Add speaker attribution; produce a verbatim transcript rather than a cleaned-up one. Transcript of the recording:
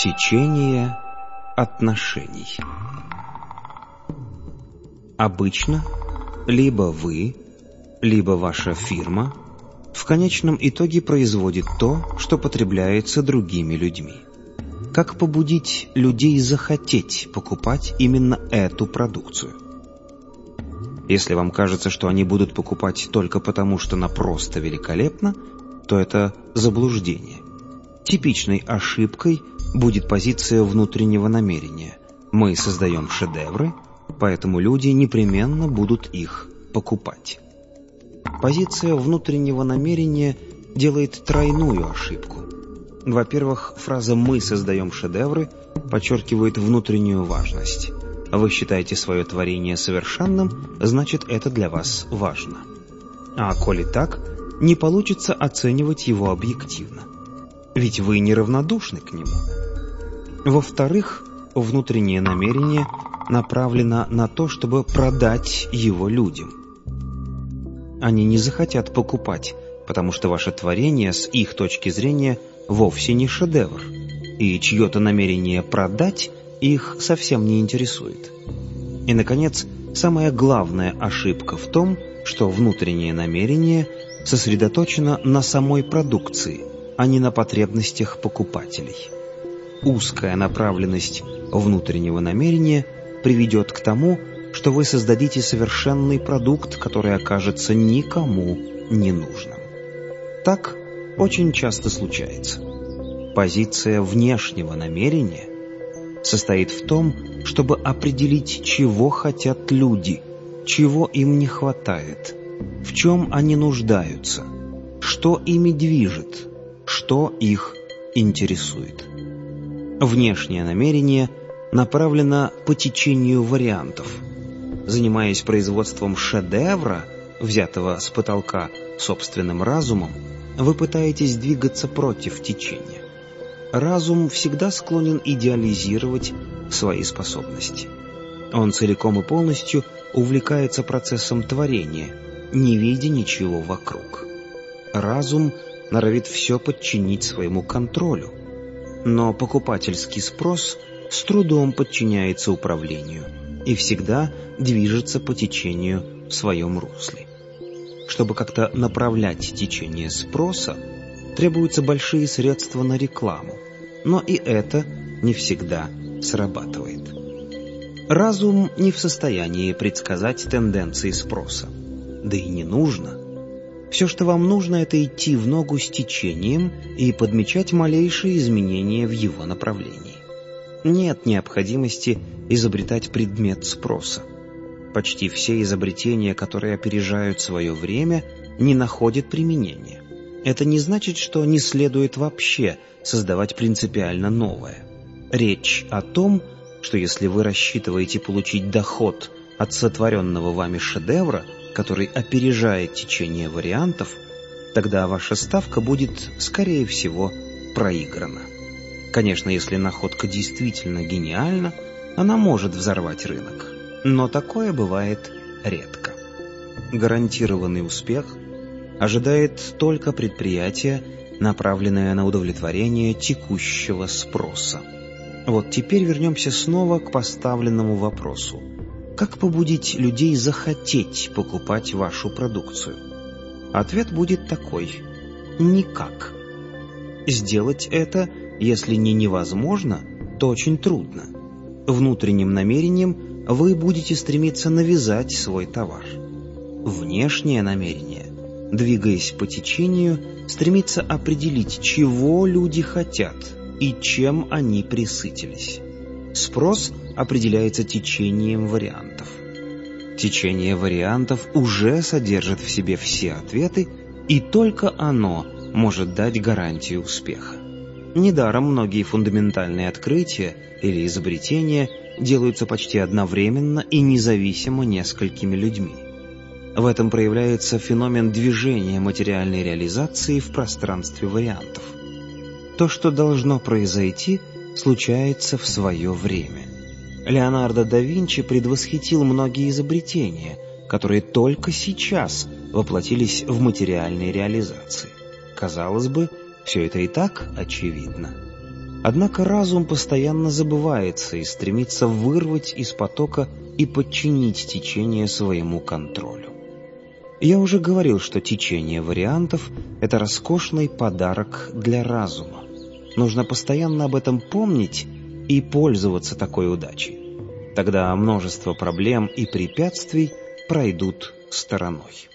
Speaker 1: Течение отношений. Обычно либо вы, либо ваша фирма в конечном итоге производит то, что потребляется другими людьми. Как побудить людей захотеть покупать именно эту продукцию? Если вам кажется, что они будут покупать только потому, что она просто великолепна, то это заблуждение. Типичной ошибкой будет позиция внутреннего намерения. Мы создаем шедевры, поэтому люди непременно будут их покупать. Позиция внутреннего намерения делает тройную ошибку. Во-первых, фраза «мы создаем шедевры» подчеркивает внутреннюю важность. Вы считаете свое творение совершенным, значит, это для вас важно. А коли так, не получится оценивать его объективно. Ведь вы неравнодушны к нему. Во-вторых, внутреннее намерение направлено на то, чтобы продать его людям. Они не захотят покупать, потому что ваше творение с их точки зрения вовсе не шедевр, и чье-то намерение продать их совсем не интересует. И, наконец, самая главная ошибка в том, что внутреннее намерение сосредоточено на самой продукции, а не на потребностях покупателей. Узкая направленность внутреннего намерения приведет к тому, что вы создадите совершенный продукт, который окажется никому не нужным. Так очень часто случается. Позиция внешнего намерения состоит в том, чтобы определить, чего хотят люди, чего им не хватает, в чем они нуждаются, что ими движет, что их интересует. Внешнее намерение направлено по течению вариантов. Занимаясь производством шедевра, взятого с потолка собственным разумом, вы пытаетесь двигаться против течения. Разум всегда склонен идеализировать свои способности. Он целиком и полностью увлекается процессом творения, не видя ничего вокруг. Разум норовит все подчинить своему контролю, но покупательский спрос с трудом подчиняется управлению и всегда движется по течению в своем русле. Чтобы как-то направлять течение спроса, требуются большие средства на рекламу, но и это не всегда срабатывает. Разум не в состоянии предсказать тенденции спроса, да и не нужно. Все, что вам нужно, это идти в ногу с течением и подмечать малейшие изменения в его направлении. Нет необходимости изобретать предмет спроса. Почти все изобретения, которые опережают свое время, не находят применения. Это не значит, что не следует вообще создавать принципиально новое. Речь о том, что если вы рассчитываете получить доход от сотворенного вами шедевра, который опережает течение вариантов, тогда ваша ставка будет, скорее всего, проиграна. Конечно, если находка действительно гениальна, она может взорвать рынок, но такое бывает редко. Гарантированный успех ожидает только предприятие, направленное на удовлетворение текущего спроса. Вот теперь вернемся снова к поставленному вопросу. Как побудить людей захотеть покупать вашу продукцию? Ответ будет такой: никак. Сделать это, если не невозможно, то очень трудно. Внутренним намерением вы будете стремиться навязать свой товар. Внешнее намерение, двигаясь по течению, стремится определить, чего люди хотят и чем они пресытились. Спрос определяется течением вариантов. Течение вариантов уже содержит в себе все ответы, и только оно может дать гарантию успеха. Недаром многие фундаментальные открытия или изобретения делаются почти одновременно и независимо несколькими людьми. В этом проявляется феномен движения материальной реализации в пространстве вариантов. То, что должно произойти, случается в свое время. Леонардо да Винчи предвосхитил многие изобретения, которые только сейчас воплотились в материальной реализации. Казалось бы, все это и так очевидно. Однако разум постоянно забывается и стремится вырвать из потока и подчинить течение своему контролю. Я уже говорил, что течение вариантов — это роскошный подарок для разума. Нужно постоянно об этом помнить и пользоваться такой удачей. Тогда множество проблем и препятствий пройдут стороной.